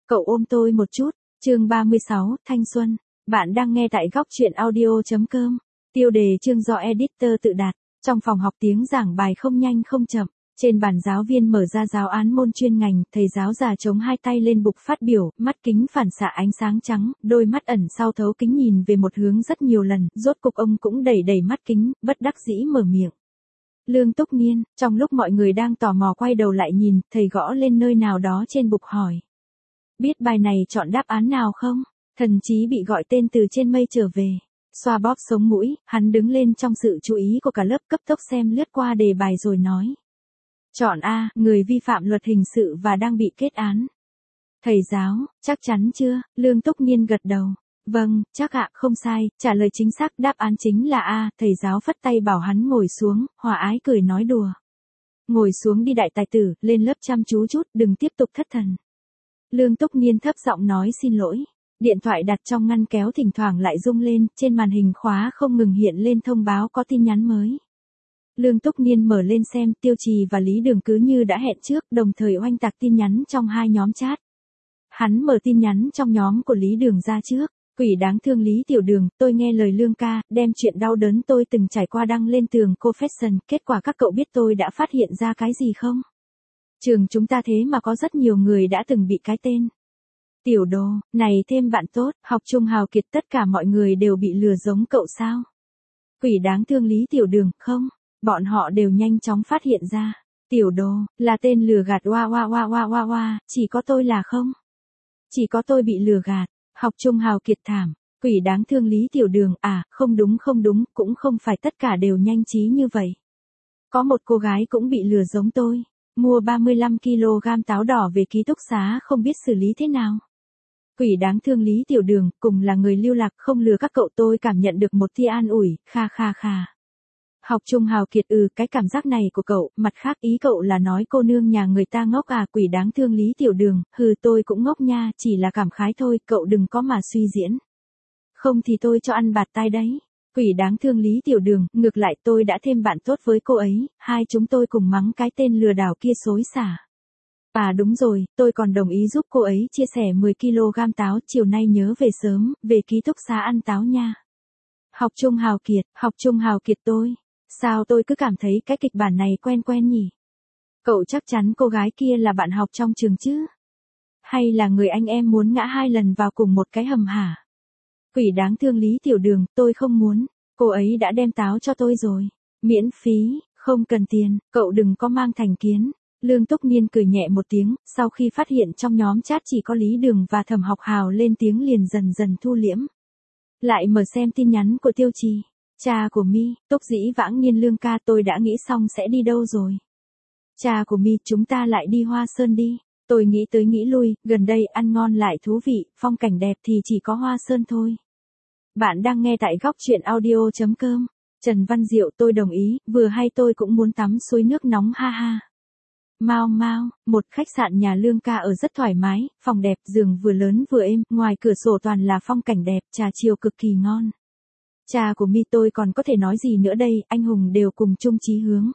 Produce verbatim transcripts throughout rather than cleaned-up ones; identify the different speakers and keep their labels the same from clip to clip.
Speaker 1: cậu ôm tôi một chút. Chương ba mươi sáu, Thanh xuân. Bạn đang nghe tại góc truyện audio chấm com. Tiêu đề chương do editor tự đặt. Trong phòng học tiếng giảng bài không nhanh không chậm. Trên bàn giáo viên mở ra giáo án môn chuyên ngành, thầy giáo già chống hai tay lên bục phát biểu, mắt kính phản xạ ánh sáng trắng, đôi mắt ẩn sau thấu kính nhìn về một hướng rất nhiều lần, rốt cục ông cũng đẩy đẩy mắt kính, bất đắc dĩ mở miệng. Lương Túc Niên, trong lúc mọi người đang tò mò quay đầu lại nhìn, thầy gõ lên nơi nào đó trên bục hỏi. Biết bài này chọn đáp án nào không? Thần Chí bị gọi tên từ trên mây trở về. Xoa bóp sống mũi, hắn đứng lên trong sự chú ý của cả lớp cấp tốc xem lướt qua đề bài rồi nói. Chọn A, người vi phạm luật hình sự và đang bị kết án. Thầy giáo, chắc chắn chưa? Lương Túc Niên gật đầu. Vâng, chắc ạ, không sai, trả lời chính xác đáp án chính là A, thầy giáo phất tay bảo hắn ngồi xuống, hòa ái cười nói đùa. Ngồi xuống đi đại tài tử, lên lớp chăm chú chút, đừng tiếp tục thất thần. Lương Túc Niên thấp giọng nói xin lỗi. Điện thoại đặt trong ngăn kéo thỉnh thoảng lại rung lên, trên màn hình khóa không ngừng hiện lên thông báo có tin nhắn mới. Lương Túc Niên mở lên xem, Tiêu Trì và Lý Đường cứ như đã hẹn trước, đồng thời oanh tạc tin nhắn trong hai nhóm chat. Hắn mở tin nhắn trong nhóm của Lý Đường ra trước. Quỷ đáng thương Lý Tiểu Đường, tôi nghe lời Lương ca, đem chuyện đau đớn tôi từng trải qua đăng lên tường Confession, kết quả các cậu biết tôi đã phát hiện ra cái gì không? Trường chúng ta thế mà có rất nhiều người đã từng bị cái tên. Tiểu Đồ, này thêm bạn tốt, học trung hào kiệt tất cả mọi người đều bị lừa giống cậu sao? Quỷ đáng thương Lý Tiểu Đường, không, bọn họ đều nhanh chóng phát hiện ra. Tiểu Đồ, là tên lừa gạt oa oa oa oa oa oa, chỉ có tôi là không? Chỉ có tôi bị lừa gạt. Học trung hào kiệt thảm, quỷ đáng thương Lý Tiểu Đường, à, không đúng không đúng, cũng không phải tất cả đều nhanh trí như vậy. Có một cô gái cũng bị lừa giống tôi, mua ba mươi lăm ki lô gam táo đỏ về ký túc xá không biết xử lý thế nào. Quỷ đáng thương Lý Tiểu Đường, cùng là người lưu lạc không lừa các cậu tôi cảm nhận được một tia an ủi, kha kha kha. Học trung hào kiệt ừ, cái cảm giác này của cậu, mặt khác ý cậu là nói cô nương nhà người ta ngốc à, quỷ đáng thương Lý Tiểu Đường, hừ tôi cũng ngốc nha, chỉ là cảm khái thôi, cậu đừng có mà suy diễn. Không thì tôi cho ăn bạt tai đấy. Quỷ đáng thương Lý Tiểu Đường, ngược lại tôi đã thêm bạn tốt với cô ấy, hai chúng tôi cùng mắng cái tên lừa đảo kia xối xả. À đúng rồi, tôi còn đồng ý giúp cô ấy chia sẻ mười ki lô gam táo, chiều nay nhớ về sớm, về ký túc xá ăn táo nha. Học trung hào kiệt, học trung hào kiệt tôi. Sao tôi cứ cảm thấy cái kịch bản này quen quen nhỉ? Cậu chắc chắn cô gái kia là bạn học trong trường chứ? Hay là người anh em muốn ngã hai lần vào cùng một cái hầm hả? Quỷ đáng thương Lý Tiểu Đường, tôi không muốn, cô ấy đã đem táo cho tôi rồi. Miễn phí, không cần tiền, cậu đừng có mang thành kiến. Lương Túc Niên cười nhẹ một tiếng, sau khi phát hiện trong nhóm chat chỉ có Lý Đường và Thẩm Học Hào lên tiếng liền dần dần thu liễm. Lại mở xem tin nhắn của Tiêu Trì. Cha của Mi, Túc Dĩ Vãng Nhiên Lương ca tôi đã nghĩ xong sẽ đi đâu rồi. Cha của Mi, chúng ta lại đi Hoa Sơn đi. Tôi nghĩ tới nghĩ lui, gần đây ăn ngon lại thú vị, phong cảnh đẹp thì chỉ có Hoa Sơn thôi. Bạn đang nghe tại góc truyện audio chấm com. Trần Văn Diệu tôi đồng ý, vừa hay tôi cũng muốn tắm suối nước nóng ha ha. Mau mau, một khách sạn nhà Lương ca ở rất thoải mái, phòng đẹp, giường vừa lớn vừa êm, ngoài cửa sổ toàn là phong cảnh đẹp, trà chiều cực kỳ ngon. Cha của Mi tôi còn có thể nói gì nữa đây, anh hùng đều cùng chung chí hướng.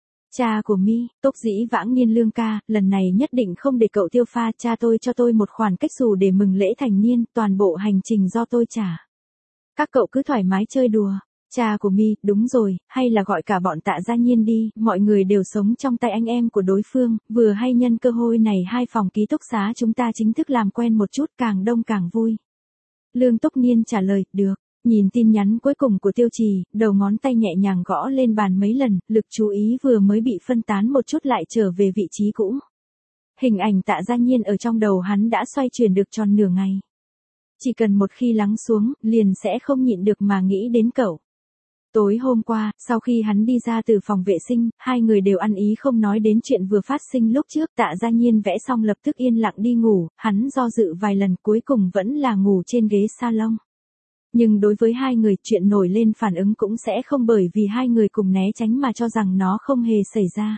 Speaker 1: Cha của Mi, Túc Dĩ Vãng Nhiên Lương ca, lần này nhất định không để cậu tiêu pha, cha tôi cho tôi một khoản cách xù để mừng lễ thành niên, toàn bộ hành trình do tôi trả. Các cậu cứ thoải mái chơi đùa. Cha của Mi, đúng rồi, hay là gọi cả bọn Tạ Gia Nhiên đi, mọi người đều sống trong tay anh em của đối phương, vừa hay nhân cơ hội này hai phòng ký túc xá chúng ta chính thức làm quen một chút, càng đông càng vui. Lương Túc Niên trả lời, được. Nhìn tin nhắn cuối cùng của Tiêu Trì, đầu ngón tay nhẹ nhàng gõ lên bàn mấy lần, lực chú ý vừa mới bị phân tán một chút lại trở về vị trí cũ. Hình ảnh Tạ Gia Nhiên ở trong đầu hắn đã xoay chuyển được tròn nửa ngày. Chỉ cần một khi lắng xuống, liền sẽ không nhịn được mà nghĩ đến cậu. Tối hôm qua, sau khi hắn đi ra từ phòng vệ sinh, hai người đều ăn ý không nói đến chuyện vừa phát sinh lúc trước. Tạ Gia Nhiên vẽ xong lập tức yên lặng đi ngủ, hắn do dự vài lần cuối cùng vẫn là ngủ trên ghế salon. Nhưng đối với hai người, chuyện nổi lên phản ứng cũng sẽ không bởi vì hai người cùng né tránh mà cho rằng nó không hề xảy ra.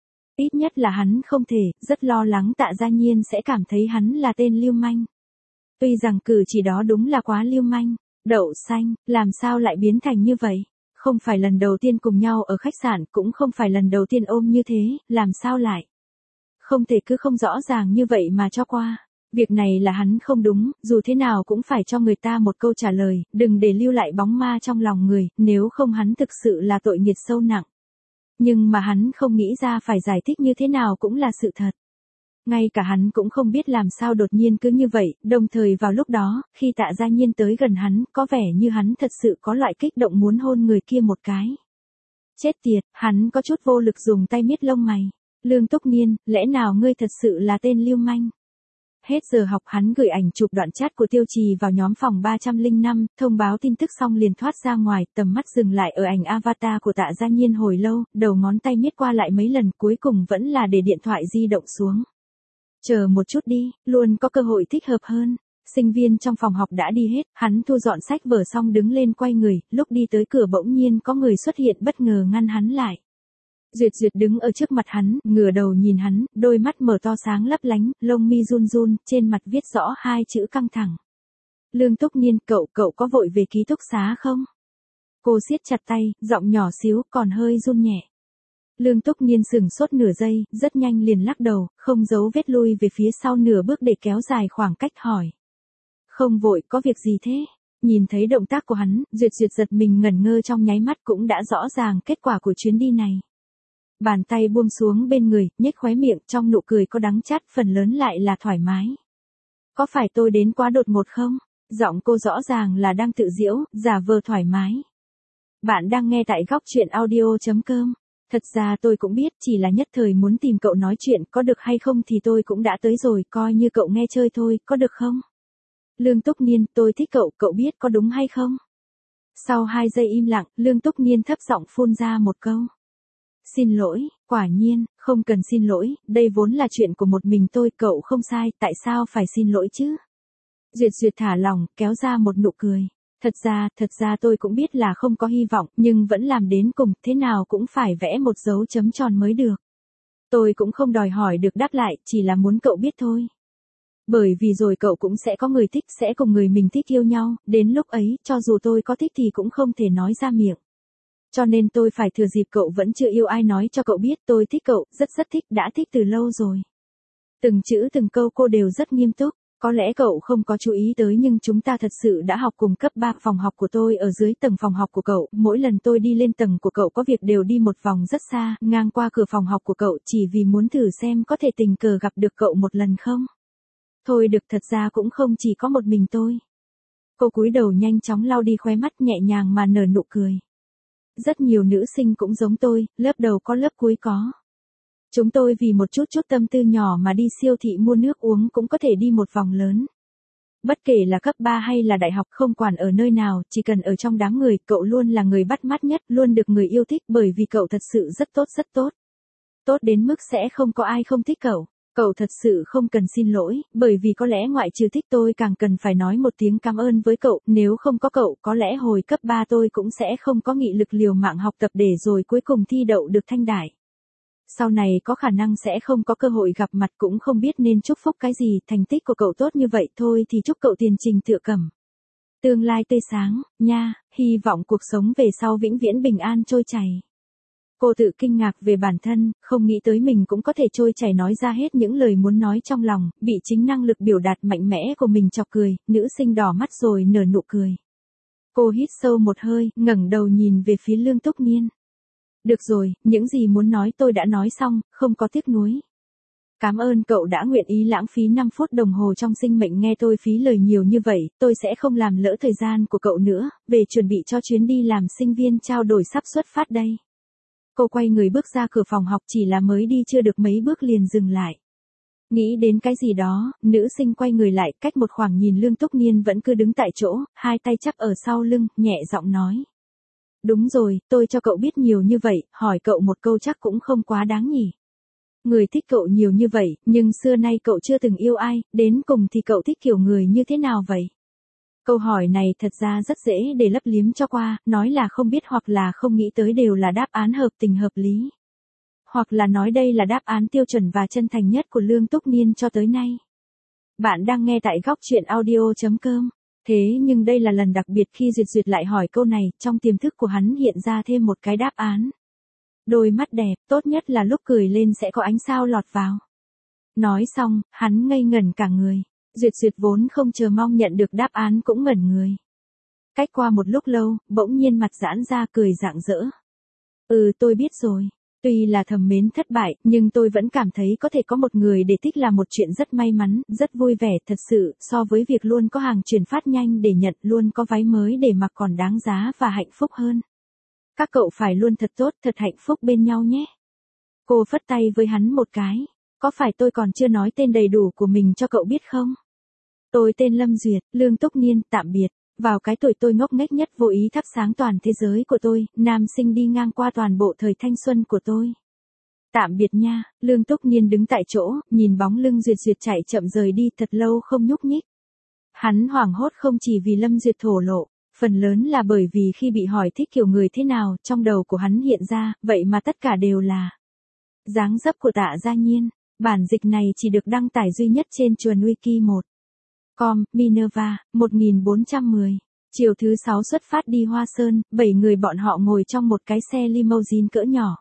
Speaker 1: Ít nhất là hắn không thể, rất lo lắng Tạ Gia Nhiên sẽ cảm thấy hắn là tên lưu manh. Tuy rằng cử chỉ đó đúng là quá lưu manh. Đậu xanh, làm sao lại biến thành như vậy? Không phải lần đầu tiên cùng nhau ở khách sạn, cũng không phải lần đầu tiên ôm như thế, làm sao lại? Không thể cứ không rõ ràng như vậy mà cho qua. Việc này là hắn không đúng, dù thế nào cũng phải cho người ta một câu trả lời, đừng để lưu lại bóng ma trong lòng người, nếu không hắn thực sự là tội nghiệt sâu nặng. Nhưng mà hắn không nghĩ ra phải giải thích như thế nào cũng là sự thật. Ngay cả hắn cũng không biết làm sao đột nhiên cứ như vậy, đồng thời vào lúc đó, khi Tạ Gia Nhiên tới gần hắn, có vẻ như hắn thật sự có loại kích động muốn hôn người kia một cái. Chết tiệt, hắn có chút vô lực dùng tay miết lông mày. Lương Túc Niên, lẽ nào ngươi thật sự là tên lưu manh? Hết giờ học hắn gửi ảnh chụp đoạn chat của Tiêu Trì vào nhóm phòng ba trăm lẻ năm, thông báo tin tức xong liền thoát ra ngoài, tầm mắt dừng lại ở ảnh avatar của Tạ Gia Nhiên hồi lâu, đầu ngón tay miết qua lại mấy lần cuối cùng vẫn là để điện thoại di động xuống. Chờ một chút đi, luôn có cơ hội thích hợp hơn. Sinh viên trong phòng học đã đi hết, hắn thu dọn sách vở xong đứng lên quay người, lúc đi tới cửa bỗng nhiên có người xuất hiện bất ngờ ngăn hắn lại. Duyệt Duyệt đứng ở trước mặt hắn, ngửa đầu nhìn hắn, đôi mắt mở to sáng lấp lánh, lông mi run run, trên mặt viết rõ hai chữ căng thẳng. Lương Túc Niên, cậu, cậu có vội về ký túc xá không? Cô siết chặt tay, giọng nhỏ xíu, còn hơi run nhẹ. Lương Túc Niên sững sốt nửa giây, rất nhanh liền lắc đầu, không giấu vết lui về phía sau nửa bước để kéo dài khoảng cách hỏi. Không vội, có việc gì thế? Nhìn thấy động tác của hắn, Duyệt Duyệt giật mình ngẩn ngơ trong nháy mắt cũng đã rõ ràng kết quả của chuyến đi này. Bàn tay buông xuống bên người, nhếch khóe miệng, trong nụ cười có đắng chát, phần lớn lại là thoải mái. Có phải tôi đến quá đột ngột không? Giọng cô rõ ràng là đang tự giễu, giả vờ thoải mái. Bạn đang nghe tại góc truyện audio chấm com. Thật ra tôi cũng biết, chỉ là nhất thời muốn tìm cậu nói chuyện, có được hay không thì tôi cũng đã tới rồi, coi như cậu nghe chơi thôi, có được không? Lương Túc Niên, tôi thích cậu, cậu biết có đúng hay không? Sau hai giây im lặng, Lương Túc Niên thấp giọng phun ra một câu. Xin lỗi, quả nhiên, không cần xin lỗi, đây vốn là chuyện của một mình tôi, cậu không sai, tại sao phải xin lỗi chứ? Duyệt Duyệt thả lòng, kéo ra một nụ cười. Thật ra, thật ra tôi cũng biết là không có hy vọng, nhưng vẫn làm đến cùng, thế nào cũng phải vẽ một dấu chấm tròn mới được. Tôi cũng không đòi hỏi được đáp lại, chỉ là muốn cậu biết thôi. Bởi vì rồi cậu cũng sẽ có người thích, sẽ cùng người mình thích yêu nhau, đến lúc ấy, cho dù tôi có thích thì cũng không thể nói ra miệng. Cho nên tôi phải thừa dịp cậu vẫn chưa yêu ai nói cho cậu biết tôi thích cậu, rất rất thích, đã thích từ lâu rồi. Từng chữ từng câu cô đều rất nghiêm túc. Có lẽ cậu không có chú ý tới nhưng chúng ta thật sự đã học cùng cấp ba, phòng học của tôi ở dưới tầng phòng học của cậu, mỗi lần tôi đi lên tầng của cậu có việc đều đi một vòng rất xa, ngang qua cửa phòng học của cậu chỉ vì muốn thử xem có thể tình cờ gặp được cậu một lần không. Thôi được, thật ra cũng không chỉ có một mình tôi. Cô cúi đầu nhanh chóng lau đi khóe mắt nhẹ nhàng mà nở nụ cười. Rất nhiều nữ sinh cũng giống tôi, lớp đầu có lớp cuối có. Chúng tôi vì một chút chút tâm tư nhỏ mà đi siêu thị mua nước uống cũng có thể đi một vòng lớn. Bất kể là cấp ba hay là đại học, không quản ở nơi nào, chỉ cần ở trong đám người, cậu luôn là người bắt mắt nhất, luôn được người yêu thích bởi vì cậu thật sự rất tốt rất tốt. Tốt đến mức sẽ không có ai không thích cậu. Cậu thật sự không cần xin lỗi, bởi vì có lẽ ngoại trừ thích tôi càng cần phải nói một tiếng cảm ơn với cậu, nếu không có cậu, có lẽ hồi cấp ba tôi cũng sẽ không có nghị lực liều mạng học tập để rồi cuối cùng thi đậu được thanh đại. Sau này có khả năng sẽ không có cơ hội gặp mặt cũng không biết nên chúc phúc cái gì, thành tích của cậu tốt như vậy thôi thì chúc cậu tiền trình tựa cẩm. Tương lai tươi sáng, nha, hy vọng cuộc sống về sau vĩnh viễn bình an trôi chảy. Cô tự kinh ngạc về bản thân, không nghĩ tới mình cũng có thể trôi chảy nói ra hết những lời muốn nói trong lòng, bị chính năng lực biểu đạt mạnh mẽ của mình chọc cười, nữ sinh đỏ mắt rồi nở nụ cười. Cô hít sâu một hơi, ngẩng đầu nhìn về phía Lương Túc Niên. Được rồi, những gì muốn nói tôi đã nói xong, không có tiếc nuối. Cảm ơn cậu đã nguyện ý lãng phí năm phút đồng hồ trong sinh mệnh nghe tôi phí lời nhiều như vậy, tôi sẽ không làm lỡ thời gian của cậu nữa, về chuẩn bị cho chuyến đi làm sinh viên trao đổi sắp xuất phát đây. Cô quay người bước ra cửa phòng học, chỉ là mới đi chưa được mấy bước liền dừng lại. Nghĩ đến cái gì đó, nữ sinh quay người lại, cách một khoảng nhìn Lương Túc Niên vẫn cứ đứng tại chỗ, hai tay chắp ở sau lưng, nhẹ giọng nói. Đúng rồi, tôi cho cậu biết nhiều như vậy, hỏi cậu một câu chắc cũng không quá đáng nhỉ. Người thích cậu nhiều như vậy, nhưng xưa nay cậu chưa từng yêu ai, đến cùng thì cậu thích kiểu người như thế nào vậy? Câu hỏi này thật ra rất dễ để lấp liếm cho qua, nói là không biết hoặc là không nghĩ tới đều là đáp án hợp tình hợp lý. Hoặc là nói đây là đáp án tiêu chuẩn và chân thành nhất của Lương Túc Niên cho tới nay. Bạn đang nghe tại góc truyện audio chấm com. Thế nhưng đây là lần đặc biệt khi Duyệt Duyệt lại hỏi câu này, trong tiềm thức của hắn hiện ra thêm một cái đáp án. Đôi mắt đẹp, tốt nhất là lúc cười lên sẽ có ánh sao lọt vào. Nói xong, hắn ngây ngẩn cả người. Duyệt Duyệt vốn không chờ mong nhận được đáp án cũng ngẩn người. Cách qua một lúc lâu, bỗng nhiên mặt giãn ra cười rạng rỡ. Ừ tôi biết rồi. Tuy là thầm mến thất bại, nhưng tôi vẫn cảm thấy có thể có một người để thích là một chuyện rất may mắn, rất vui vẻ thật sự, so với việc luôn có hàng chuyển phát nhanh để nhận, luôn có váy mới để mặc còn đáng giá và hạnh phúc hơn. Các cậu phải luôn thật tốt, thật hạnh phúc bên nhau nhé. Cô phất tay với hắn một cái. Có phải tôi còn chưa nói tên đầy đủ của mình cho cậu biết không? Tôi tên Lâm Duyệt, Lương Túc Niên, tạm biệt. Vào cái tuổi tôi ngốc nghếch nhất vô ý thắp sáng toàn thế giới của tôi, nam sinh đi ngang qua toàn bộ thời thanh xuân của tôi. Tạm biệt nha. Lương Túc Niên đứng tại chỗ, nhìn bóng lưng Duyệt Duyệt chạy chậm rời đi thật lâu không nhúc nhích. Hắn hoảng hốt không chỉ vì Lâm Duyệt thổ lộ, phần lớn là bởi vì khi bị hỏi thích kiểu người thế nào, trong đầu của hắn hiện ra, vậy mà tất cả đều là dáng dấp của Tạ Gia Nhiên. Bản dịch này chỉ được đăng tải duy nhất trên chuồn wiki một. Com, Minerva, một nghìn bốn trăm mười. Chiều thứ sáu xuất phát đi Hoa Sơn, bảy người bọn họ ngồi trong một cái xe limousine cỡ nhỏ.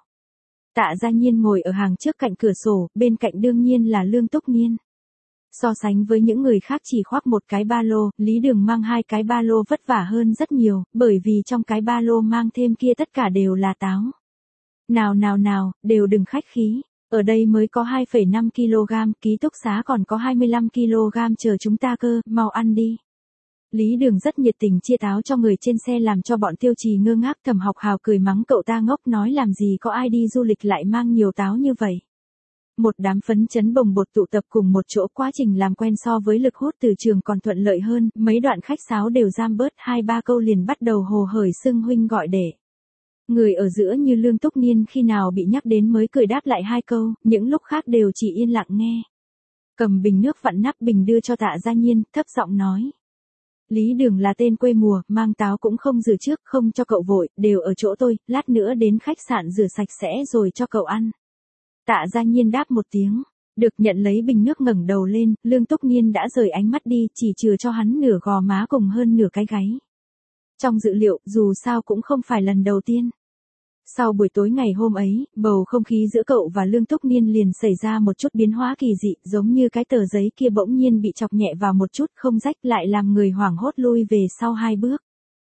Speaker 1: Tạ Gia Nhiên ngồi ở hàng trước cạnh cửa sổ, bên cạnh đương nhiên là Lương Túc Niên. So sánh với những người khác chỉ khoác một cái ba lô, Lý Đường mang hai cái ba lô vất vả hơn rất nhiều, bởi vì trong cái ba lô mang thêm kia tất cả đều là táo. Nào nào nào, đều đừng khách khí. Ở đây mới có hai phẩy năm ki lô gam, ký túc xá còn có hai mươi lăm ki lô gam chờ chúng ta cơ, mau ăn đi. Lý Đường rất nhiệt tình chia táo cho người trên xe làm cho bọn Tiêu Trì ngơ ngác. Thẩm Học Hào cười mắng cậu ta ngốc, nói làm gì có ai đi du lịch lại mang nhiều táo như vậy. Một đám phấn chấn bồng bột tụ tập cùng một chỗ, quá trình làm quen so với lực hút từ trường còn thuận lợi hơn, mấy đoạn khách sáo đều giam bớt, hai ba câu liền bắt đầu hồ hởi xưng huynh gọi đệ. Người ở giữa như Lương Túc Niên khi nào bị nhắc đến mới cười đáp lại hai câu, những lúc khác đều chỉ yên lặng nghe. Cầm bình nước vặn nắp bình đưa cho Tạ Gia Nhiên, thấp giọng nói. Lý Đường là tên quê mùa, mang táo cũng không rửa trước, không cho cậu vội, đều ở chỗ tôi, lát nữa đến khách sạn rửa sạch sẽ rồi cho cậu ăn. Tạ Gia Nhiên đáp một tiếng, được, nhận lấy bình nước ngẩng đầu lên, Lương Túc Niên đã rời ánh mắt đi, chỉ chừa cho hắn nửa gò má cùng hơn nửa cái gáy. Trong dự liệu, dù sao cũng không phải lần đầu tiên. Sau buổi tối ngày hôm ấy, bầu không khí giữa cậu và Lương Túc Niên liền xảy ra một chút biến hóa kỳ dị, giống như cái tờ giấy kia bỗng nhiên bị chọc nhẹ vào một chút, không rách, lại làm người hoảng hốt lui về sau hai bước.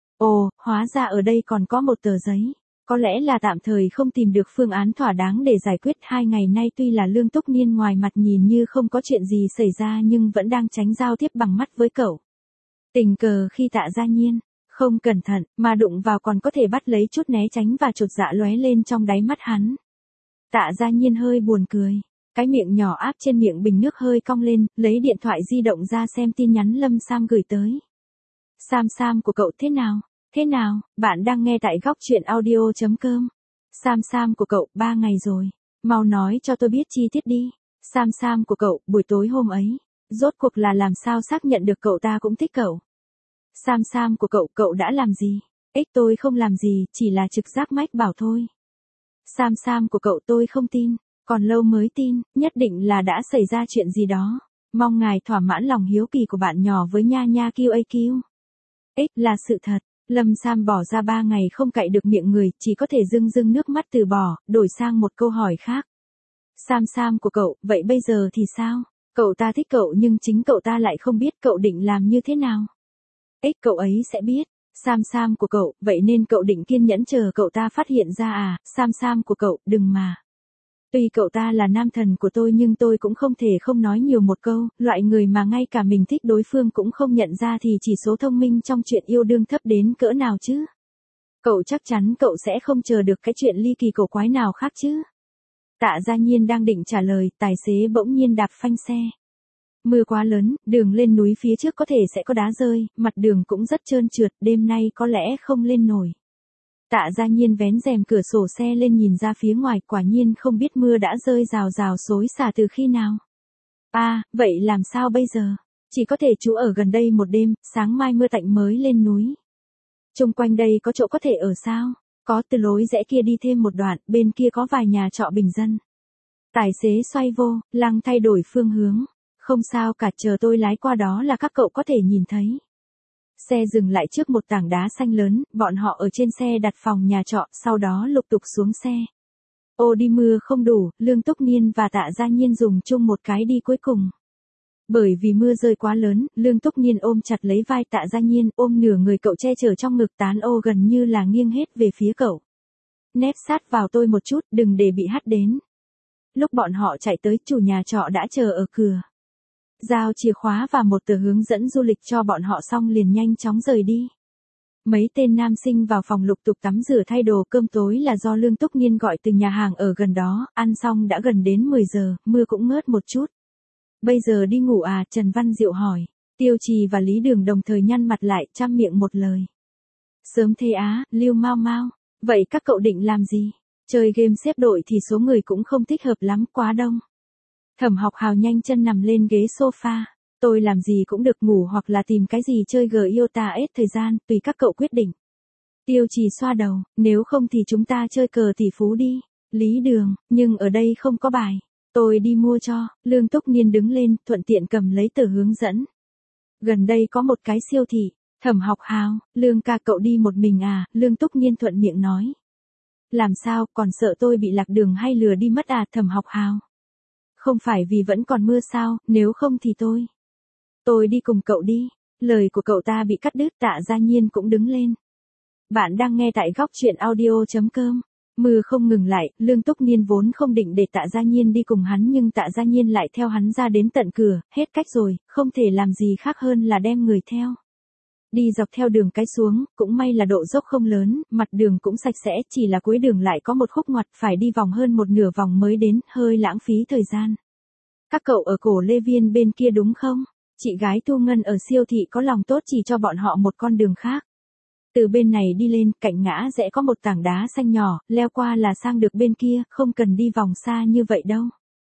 Speaker 1: Ồ, hóa ra ở đây còn có một tờ giấy. Có lẽ là tạm thời không tìm được phương án thỏa đáng để giải quyết. Hai ngày nay tuy là Lương Túc Niên ngoài mặt nhìn như không có chuyện gì xảy ra nhưng vẫn đang tránh giao tiếp bằng mắt với cậu. Tình cờ khi Tạ Gia Nhiên không cẩn thận mà đụng vào còn có thể bắt lấy chút né tránh và chột dạ lóe lên trong đáy mắt hắn. Tạ Gia Nhiên hơi buồn cười, cái miệng nhỏ áp trên miệng bình nước hơi cong lên, lấy điện thoại di động ra xem tin nhắn Lâm Sam gửi tới. Sam Sam của cậu thế nào? Thế nào, bạn đang nghe tại góc truyện audio chấm com. Sam Sam của cậu, ba ngày rồi. Mau nói cho tôi biết chi tiết đi. Sam Sam của cậu, buổi tối hôm ấy. Rốt cuộc là làm sao xác nhận được cậu ta cũng thích cậu. Sam Sam của cậu, cậu đã làm gì? Ích tôi không làm gì, chỉ là trực giác mách bảo thôi. Sam Sam của cậu tôi không tin, còn lâu mới tin, nhất định là đã xảy ra chuyện gì đó. Mong ngài thỏa mãn lòng hiếu kỳ của bạn nhỏ với nha nha quy a quy. Ích là sự thật. Lâm Sam bỏ ra ba ngày không cạy được miệng người, chỉ có thể rưng rưng nước mắt từ bỏ, đổi sang một câu hỏi khác. Sam Sam của cậu, vậy bây giờ thì sao? Cậu ta thích cậu nhưng chính cậu ta lại không biết cậu định làm như thế nào. Ích cậu ấy sẽ biết. Sam Sam của cậu, vậy nên cậu định kiên nhẫn chờ cậu ta phát hiện ra à? Sam Sam của cậu, đừng mà. Tuy cậu ta là nam thần của tôi nhưng tôi cũng không thể không nói nhiều một câu, loại người mà ngay cả mình thích đối phương cũng không nhận ra thì chỉ số thông minh trong chuyện yêu đương thấp đến cỡ nào chứ. Cậu chắc chắn cậu sẽ không chờ được cái chuyện ly kỳ cổ quái nào khác chứ. Tạ Gia Nhiên đang định trả lời, tài xế bỗng nhiên đạp phanh xe. Mưa quá lớn, đường lên núi phía trước có thể sẽ có đá rơi, mặt đường cũng rất trơn trượt, đêm nay có lẽ không lên nổi. Tạ Gia Nhiên vén rèm cửa sổ xe lên nhìn ra phía ngoài, quả nhiên không biết mưa đã rơi rào rào xối xả từ khi nào. À, vậy làm sao bây giờ? Chỉ có thể trú ở gần đây một đêm, sáng mai mưa tạnh mới lên núi. Chung quanh đây có chỗ có thể ở sao? Có, từ lối rẽ kia đi thêm một đoạn, bên kia có vài nhà trọ bình dân. Tài xế xoay vô, lăng thay đổi phương hướng. Không sao cả, chờ tôi lái qua đó là các cậu có thể nhìn thấy. Xe dừng lại trước một tảng đá xanh lớn, bọn họ ở trên xe đặt phòng nhà trọ, sau đó lục tục xuống xe. Ô đi mưa không đủ, Lương Túc Niên và Tạ Gia Nhiên dùng chung một cái đi cuối cùng. Bởi vì mưa rơi quá lớn, Lương Túc Nhiên ôm chặt lấy vai Tạ Gia Nhiên, ôm nửa người cậu che chở trong ngực, tán ô gần như là nghiêng hết về phía cậu. Nép sát vào tôi một chút, đừng để bị hắt đến. Lúc bọn họ chạy tới, chủ nhà trọ đã chờ ở cửa. Giao chìa khóa và một tờ hướng dẫn du lịch cho bọn họ xong liền nhanh chóng rời đi. Mấy tên nam sinh vào phòng lục tục tắm rửa thay đồ, cơm tối là do Lương Túc Nhiên gọi từ nhà hàng ở gần đó, ăn xong đã gần đến mười giờ, mưa cũng ngớt một chút. Bây giờ đi ngủ à? Trần Văn Diệu hỏi. Tiêu Trì và Lý Đường đồng thời nhăn mặt lại, trăm miệng một lời. Sớm thế á, Lưu Mau Mau. Vậy các cậu định làm gì? Chơi game xếp đội thì số người cũng không thích hợp lắm, quá đông. Thẩm Học Hào nhanh chân nằm lên ghế sofa. Tôi làm gì cũng được, ngủ hoặc là tìm cái gì chơi gờ i o ta ết thời gian, tùy các cậu quyết định. Tiêu Trì xoa đầu, nếu không thì chúng ta chơi cờ tỷ phú đi. Lý Đường, nhưng ở đây không có bài. Tôi đi mua cho. Lương Túc Nhiên đứng lên, thuận tiện cầm lấy tờ hướng dẫn. Gần đây có một cái siêu thị. Thẩm Học Hào, Lương ca cậu đi một mình à? Lương Túc Nhiên thuận miệng nói. Làm sao, còn sợ tôi bị lạc đường hay lừa đi mất à? Thẩm Học Hào. Không phải vì vẫn còn mưa sao, nếu không thì tôi. Tôi đi cùng cậu đi. Lời của cậu ta bị cắt đứt, Tạ Gia Nhiên cũng đứng lên. Bạn đang nghe tại góc truyện audio chấm com. Mưa không ngừng lại, Lương Túc Nhiên vốn không định để Tạ Gia Nhiên đi cùng hắn nhưng Tạ Gia Nhiên lại theo hắn ra đến tận cửa, hết cách rồi, không thể làm gì khác hơn là đem người theo. Đi dọc theo đường cái xuống, cũng may là độ dốc không lớn, mặt đường cũng sạch sẽ, chỉ là cuối đường lại có một khúc ngoặt phải đi vòng hơn một nửa vòng mới đến, hơi lãng phí thời gian. Các cậu ở cổ Lê Viên bên kia đúng không? Chị gái Thu Ngân ở siêu thị có lòng tốt chỉ cho bọn họ một con đường khác. Từ bên này đi lên, cạnh ngã rẽ có một tảng đá xanh nhỏ, leo qua là sang được bên kia, không cần đi vòng xa như vậy đâu.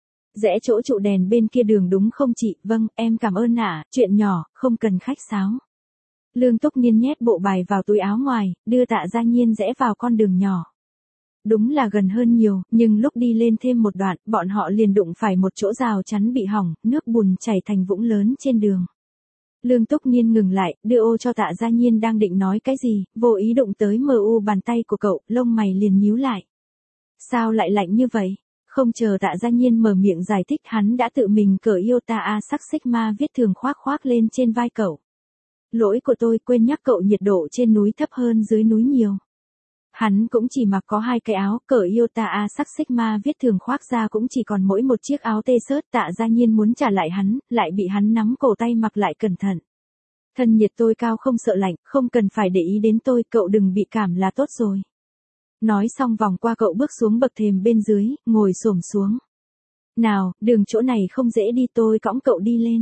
Speaker 1: Rẽ chỗ trụ đèn bên kia đường đúng không chị? Vâng, em cảm ơn ạ, chuyện nhỏ, không cần khách sáo. Lương Túc Nhiên nhét bộ bài vào túi áo ngoài, đưa Tạ Gia Nhiên rẽ vào con đường nhỏ. Đúng là gần hơn nhiều, nhưng lúc đi lên thêm một đoạn, bọn họ liền đụng phải một chỗ rào chắn bị hỏng, nước bùn chảy thành vũng lớn trên đường. Lương Túc Nhiên ngừng lại, đưa ô cho Tạ Gia Nhiên đang định nói cái gì, vô ý đụng tới mờ u bàn tay của cậu, lông mày liền nhíu lại. Sao lại lạnh như vậy? Không chờ Tạ Gia Nhiên mở miệng giải thích, hắn đã tự mình cởi Iota A sắc Sigma viết thường khoác khoác lên trên vai cậu. Lỗi của tôi, quên nhắc cậu nhiệt độ trên núi thấp hơn dưới núi nhiều. Hắn cũng chỉ mặc có hai cái áo, cởi Iota A sắc Sigma viết thường khoác ra cũng chỉ còn mỗi một chiếc áo t-shirt. Tạ Gia Nhiên muốn trả lại hắn, lại bị hắn nắm cổ tay mặc lại cẩn thận. Thân nhiệt tôi cao không sợ lạnh, không cần phải để ý đến tôi, cậu đừng bị cảm là tốt rồi. Nói xong vòng qua cậu bước xuống bậc thềm bên dưới, ngồi xổm xuống. Nào, đường chỗ này không dễ đi, tôi cõng cậu đi lên.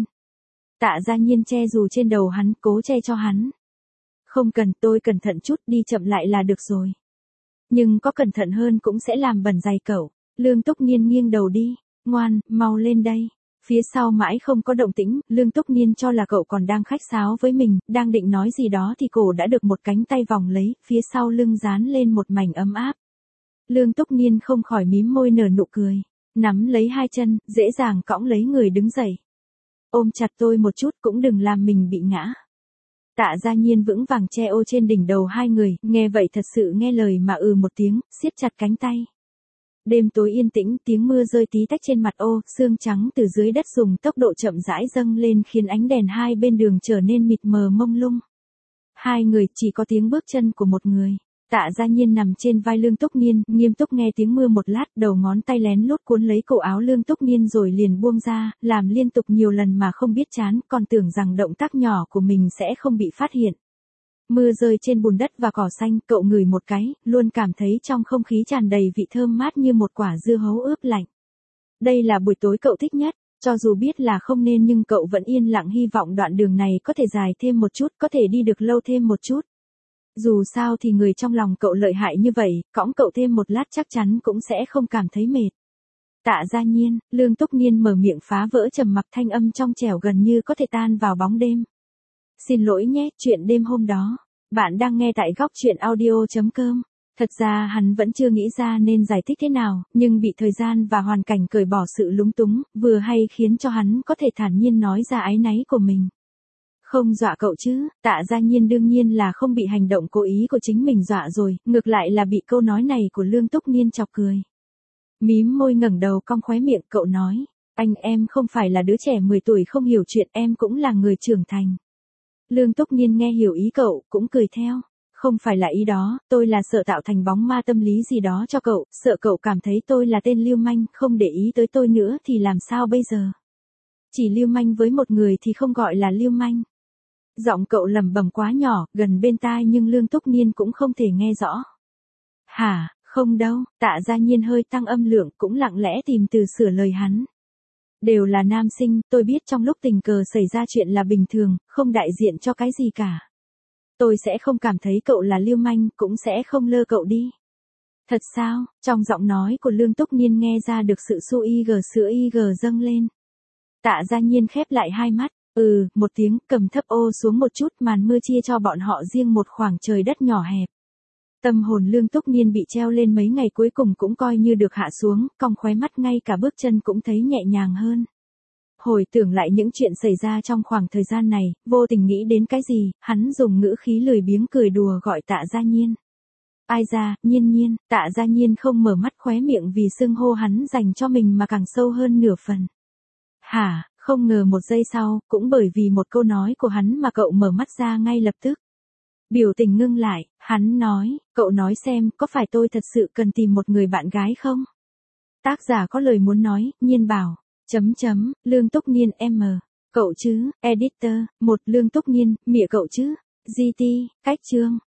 Speaker 1: Tạ Gia Nhiên che dù trên đầu hắn, cố che cho hắn. Không cần, tôi cẩn thận chút, đi chậm lại là được rồi. Nhưng có cẩn thận hơn cũng sẽ làm bẩn giày cậu. Lương Túc Nhiên nghiêng đầu đi. Ngoan, mau lên đây. Phía sau mãi không có động tĩnh, Lương Túc Nhiên cho là cậu còn đang khách sáo với mình, đang định nói gì đó thì cổ đã được một cánh tay vòng lấy, phía sau lưng dán lên một mảnh ấm áp. Lương Túc Nhiên không khỏi mím môi nở nụ cười. Nắm lấy hai chân, dễ dàng cõng lấy người đứng dậy. Ôm chặt tôi một chút cũng đừng làm mình bị ngã. Tạ Gia Nhiên vững vàng che ô trên đỉnh đầu hai người, nghe vậy thật sự nghe lời mà ừ một tiếng, siết chặt cánh tay. Đêm tối yên tĩnh, tiếng mưa rơi tí tách trên mặt ô, sương trắng từ dưới đất dùng tốc độ chậm rãi dâng lên khiến ánh đèn hai bên đường trở nên mịt mờ mông lung. Hai người chỉ có tiếng bước chân của một người. Tạ Gia Nhiên nằm trên vai Lương Túc Nhiên, nghiêm túc nghe tiếng mưa một lát, đầu ngón tay lén lút cuốn lấy cổ áo Lương Túc Nhiên rồi liền buông ra, làm liên tục nhiều lần mà không biết chán, còn tưởng rằng động tác nhỏ của mình sẽ không bị phát hiện. Mưa rơi trên bùn đất và cỏ xanh, cậu ngửi một cái, luôn cảm thấy trong không khí tràn đầy vị thơm mát như một quả dưa hấu ướp lạnh. Đây là buổi tối cậu thích nhất, cho dù biết là không nên nhưng cậu vẫn yên lặng hy vọng đoạn đường này có thể dài thêm một chút, có thể đi được lâu thêm một chút. Dù sao thì người trong lòng cậu lợi hại như vậy, cõng cậu thêm một lát chắc chắn cũng sẽ không cảm thấy mệt. Tạ Gia Nhiên, Lương Túc Nhiên mở miệng phá vỡ trầm mặc, thanh âm trong trẻo gần như có thể tan vào bóng đêm. Xin lỗi nhé, chuyện đêm hôm đó. Bạn đang nghe tại góc truyện audio chấm com. Thật ra hắn vẫn chưa nghĩ ra nên giải thích thế nào, nhưng bị thời gian và hoàn cảnh cởi bỏ sự lúng túng, vừa hay khiến cho hắn có thể thản nhiên nói ra áy náy của mình. Không dọa cậu chứ? Tạ Gia Nhiên đương nhiên là không bị hành động cố ý của chính mình dọa rồi, ngược lại là bị câu nói này của Lương Túc Nhiên chọc cười. Mím môi ngẩng đầu cong khóe miệng, cậu nói, Anh em không phải là đứa trẻ mười tuổi không hiểu chuyện, em cũng là người trưởng thành. Lương Túc Nhiên nghe hiểu ý cậu, cũng cười theo. Không phải là ý đó, tôi là sợ tạo thành bóng ma tâm lý gì đó cho cậu, sợ cậu cảm thấy tôi là tên lưu manh, không để ý tới tôi nữa thì làm sao bây giờ? Chỉ lưu manh với một người thì không gọi là lưu manh. Giọng cậu lẩm bẩm quá nhỏ, gần bên tai nhưng Lương Túc Nhiên cũng không thể nghe rõ. Hả, không đâu, Tạ Gia Nhiên hơi tăng âm lượng, cũng lặng lẽ tìm từ sửa lời hắn. Đều là nam sinh, tôi biết trong lúc tình cờ xảy ra chuyện là bình thường, không đại diện cho cái gì cả. Tôi sẽ không cảm thấy cậu là lưu manh, cũng sẽ không lơ cậu đi. Thật sao? Trong giọng nói của Lương Túc Nhiên nghe ra được sự su y gờ sữa y gờ dâng lên. Tạ Gia Nhiên khép lại hai mắt, ừ, một tiếng, cầm thấp ô xuống một chút, màn mưa chia cho bọn họ riêng một khoảng trời đất nhỏ hẹp. Tâm hồn Lương Túc Nhiên bị treo lên mấy ngày cuối cùng cũng coi như được hạ xuống, cong khóe mắt, ngay cả bước chân cũng thấy nhẹ nhàng hơn. Hồi tưởng lại những chuyện xảy ra trong khoảng thời gian này, vô tình nghĩ đến cái gì, hắn dùng ngữ khí lười biếng cười đùa gọi Tạ Gia Nhiên. Ai ra, Nhiên Nhiên, Tạ Gia Nhiên không mở mắt, khóe miệng vì xưng hô hắn dành cho mình mà càng sâu hơn nửa phần. Hả, không ngờ một giây sau, cũng bởi vì một câu nói của hắn mà cậu mở mắt ra ngay lập tức. Biểu tình ngưng lại, hắn nói, cậu nói xem, có phải tôi thật sự cần tìm một người bạn gái không? Tác giả có lời muốn nói, Nhiên bảo. Chấm chấm, Lương Túc Nhiên M. Cậu chứ, editor, một Lương Túc Nhiên, mỉa cậu chứ, giê tê, cách chương.